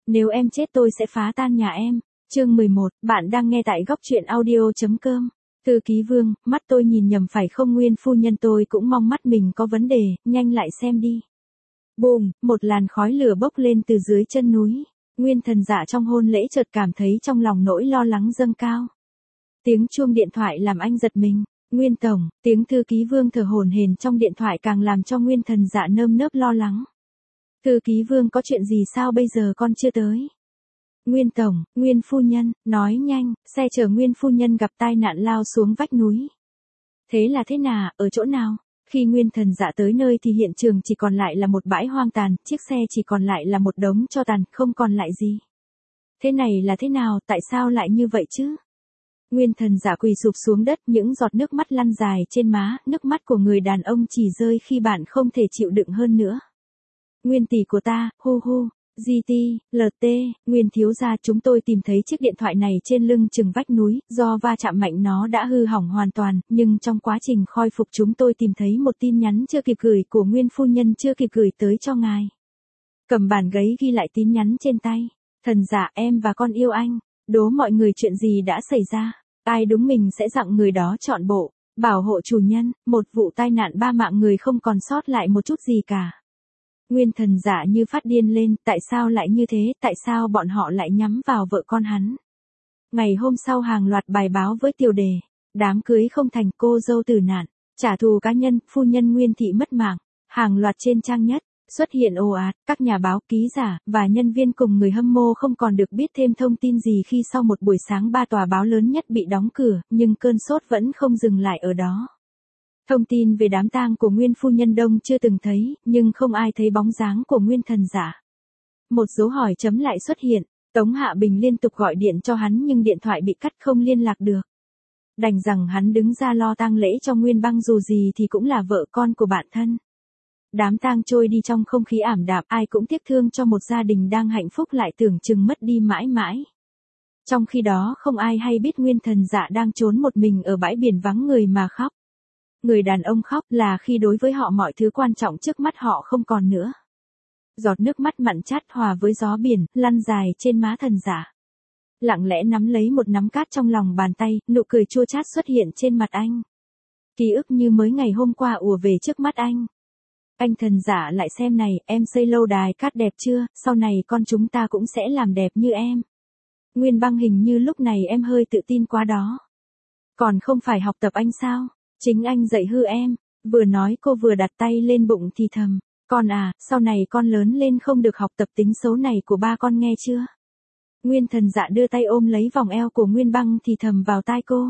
Nếu em chết tôi sẽ phá tan nhà em. Chương 11, bạn đang nghe tại góc truyện audio.com. Thư ký Vương, mắt tôi nhìn nhầm phải không? Nguyên phu nhân, tôi cũng mong mắt mình có vấn đề, nhanh lại xem đi. Bùm, một làn khói lửa bốc lên từ dưới chân núi. Nguyên Thần Dạ trong hôn lễ chợt cảm thấy trong lòng nỗi lo lắng dâng cao. Tiếng chuông điện thoại làm anh giật mình. Nguyên Tổng, tiếng thư ký Vương thở hổn hển trong điện thoại càng làm cho Nguyên Thần Dạ nơm nớp lo lắng. Thư ký Vương, có chuyện gì sao bây giờ con chưa tới? Nguyên Tổng, Nguyên phu nhân, nói nhanh, xe chở Nguyên phu nhân gặp tai nạn lao xuống vách núi. Thế là thế nào, ở chỗ nào? Khi Nguyên Thần Dạ tới nơi thì hiện trường chỉ còn lại là một bãi hoang tàn, chiếc xe chỉ còn lại là một đống tro tàn, không còn lại gì. Thế này là thế nào, tại sao lại như vậy chứ? Nguyên Thần Dạ quỳ sụp xuống đất, những giọt nước mắt lăn dài trên má, nước mắt của người đàn ông chỉ rơi khi bạn không thể chịu đựng hơn nữa. Nguyên tỷ của ta, hu hu, GT, LT, Nguyên thiếu gia, chúng tôi tìm thấy chiếc điện thoại này trên lưng chừng vách núi, do va chạm mạnh nó đã hư hỏng hoàn toàn, nhưng trong quá trình khôi phục chúng tôi tìm thấy một tin nhắn chưa kịp gửi của Nguyên phu nhân chưa kịp gửi tới cho ngài. Cầm bản giấy ghi lại tin nhắn trên tay. Thần Dạ, em và con yêu anh. Đố mọi người chuyện gì đã xảy ra. Ai đúng mình sẽ dặn người đó chọn bộ. Bảo hộ chủ nhân, một vụ tai nạn 3 mạng người không còn sót lại một chút gì cả. Nguyên Thần Dạ như phát điên lên, tại sao lại như thế, tại sao bọn họ lại nhắm vào vợ con hắn. Ngày hôm sau hàng loạt bài báo với tiêu đề, đám cưới không thành, cô dâu tử nạn, trả thù cá nhân, phu nhân Nguyên thị mất mạng, hàng loạt trên trang nhất, xuất hiện ồ ạt, các nhà báo, ký giả, và nhân viên cùng người hâm mộ không còn được biết thêm thông tin gì khi sau một buổi sáng 3 tòa báo lớn nhất bị đóng cửa, nhưng cơn sốt vẫn không dừng lại ở đó. Thông tin về đám tang của Nguyên phu nhân đông chưa từng thấy, nhưng không ai thấy bóng dáng của Nguyên Thần Dạ. Một dấu hỏi chấm lại xuất hiện, Tống Hạ Bình liên tục gọi điện cho hắn nhưng điện thoại bị cắt không liên lạc được. Đành rằng hắn đứng ra lo tang lễ cho Nguyên Băng, dù gì thì cũng là vợ con của bạn thân. Đám tang trôi đi trong không khí ảm đạm, ai cũng tiếc thương cho một gia đình đang hạnh phúc lại tưởng chừng mất đi mãi mãi. Trong khi đó không ai hay biết Nguyên Thần Dạ đang trốn một mình ở bãi biển vắng người mà khóc. Người đàn ông khóc là khi đối với họ mọi thứ quan trọng trước mắt họ không còn nữa. Giọt nước mắt mặn chát hòa với gió biển, lăn dài trên má Thần Dạ. Lặng lẽ nắm lấy một nắm cát trong lòng bàn tay, nụ cười chua chát xuất hiện trên mặt anh. Ký ức như mới ngày hôm qua ùa về trước mắt anh. Anh Thần Dạ lại xem này, em xây lâu đài cát đẹp chưa, sau này con chúng ta cũng sẽ làm đẹp như em. Nguyên Băng, hình như lúc này em hơi tự tin quá đó. Còn không phải học tập anh sao? Chính anh dạy hư em. Vừa nói cô vừa đặt tay lên bụng thì thầm. Con à, sau này con lớn lên không được học tập tính xấu này của ba con, nghe chưa? Nguyên Thần Dạ đưa tay ôm lấy vòng eo của Nguyên Băng thì thầm vào tai cô.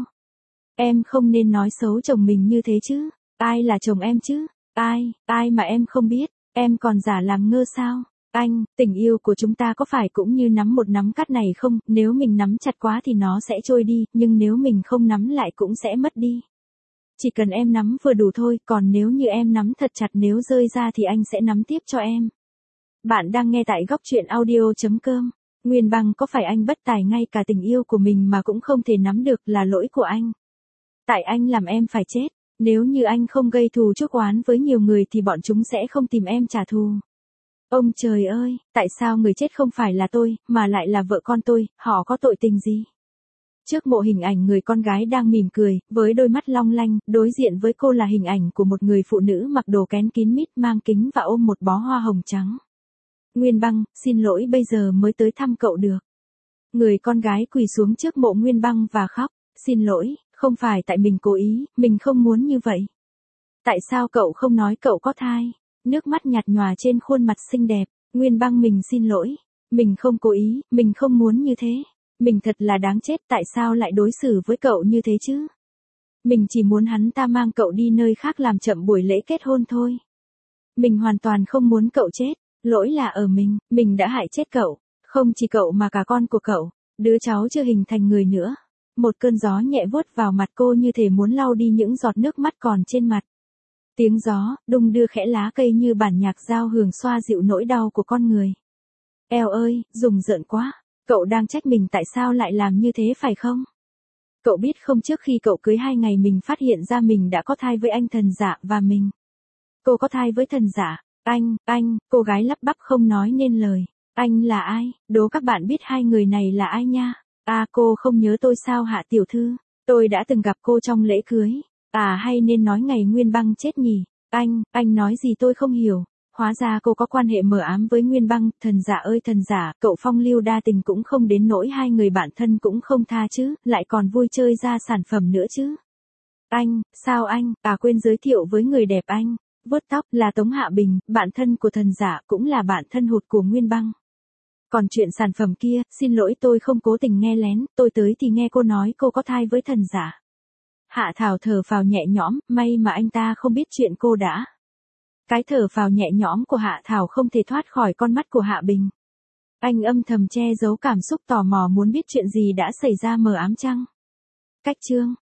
Em không nên nói xấu chồng mình như thế chứ. Ai là chồng em chứ? Ai mà em không biết, em còn giả làm ngơ sao? Anh, tình yêu của chúng ta có phải cũng như nắm một nắm cát này không? Nếu mình nắm chặt quá thì nó sẽ trôi đi, nhưng nếu mình không nắm lại cũng sẽ mất đi. Chỉ cần em nắm vừa đủ thôi, còn nếu như em nắm thật chặt, nếu rơi ra thì anh sẽ nắm tiếp cho em. Bạn đang nghe tại góc truyện audio.com. Nguyên Băng, có phải anh bất tài ngay cả tình yêu của mình mà cũng không thể nắm được, là lỗi của anh. Tại anh làm em phải chết. Nếu như anh không gây thù chuốc oán với nhiều người thì bọn chúng sẽ không tìm em trả thù. Ông trời ơi, tại sao người chết không phải là tôi, mà lại là vợ con tôi, họ có tội tình gì? Trước mộ hình ảnh người con gái đang mỉm cười, với đôi mắt long lanh, đối diện với cô là hình ảnh của một người phụ nữ mặc đồ kén kín mít, mang kính và ôm một bó hoa hồng trắng. Nguyên Băng, xin lỗi, bây giờ mới tới thăm cậu được. Người con gái quỳ xuống trước mộ Nguyên Băng và khóc, xin lỗi. Không phải tại mình cố ý, mình không muốn như vậy. Tại sao cậu không nói cậu có thai? Nước mắt nhạt nhòa trên khuôn mặt xinh đẹp. Nguyên Băng, mình xin lỗi. Mình không cố ý, mình không muốn như thế. Mình thật là đáng chết, tại sao lại đối xử với cậu như thế chứ? Mình chỉ muốn hắn ta mang cậu đi nơi khác làm chậm buổi lễ kết hôn thôi. Mình hoàn toàn không muốn cậu chết. Lỗi là ở mình đã hại chết cậu. Không chỉ cậu mà cả con của cậu. Đứa cháu chưa hình thành người nữa. Một cơn gió nhẹ vuốt vào mặt cô như thể muốn lau đi những giọt nước mắt còn trên mặt. Tiếng gió, đung đưa khẽ lá cây như bản nhạc giao hưởng xoa dịu nỗi đau của con người. Eo ơi, rùng rợn quá. Cậu đang trách mình tại sao lại làm như thế phải không? Cậu biết không, trước khi cậu cưới 2 ngày mình phát hiện ra mình đã có thai với anh Thần Dạ và mình. Cô có thai với Thần Dạ? Anh, cô gái lắp bắp không nói nên lời. Anh là ai? Đố các bạn biết hai người này là ai nha. À cô không nhớ tôi sao Hạ tiểu thư? Tôi đã từng gặp cô trong lễ cưới. À hay nên nói ngày Nguyên Băng chết nhỉ? Anh nói gì tôi không hiểu. Hóa ra cô có quan hệ mờ ám với Nguyên Băng, thần giả ơi thần giả, cậu phong lưu đa tình cũng không đến nỗi hai người bạn thân cũng không tha chứ, lại còn vui chơi ra sản phẩm nữa chứ. Anh, sao anh, quên giới thiệu với người đẹp anh, vuốt tóc là Tống Hạ Bình, bạn thân của thần giả cũng là bạn thân hụt của Nguyên Băng. Còn chuyện sản phẩm kia, xin lỗi tôi không cố tình nghe lén, tôi tới thì nghe cô nói cô có thai với thần giả. Hạ Thảo thở phào nhẹ nhõm, may mà anh ta không biết chuyện cô đã. Cái thở phào nhẹ nhõm của Hạ Thảo không thể thoát khỏi con mắt của Hạ Bình. Anh âm thầm che giấu cảm xúc tò mò muốn biết chuyện gì đã xảy ra mờ ám chăng. Cách chương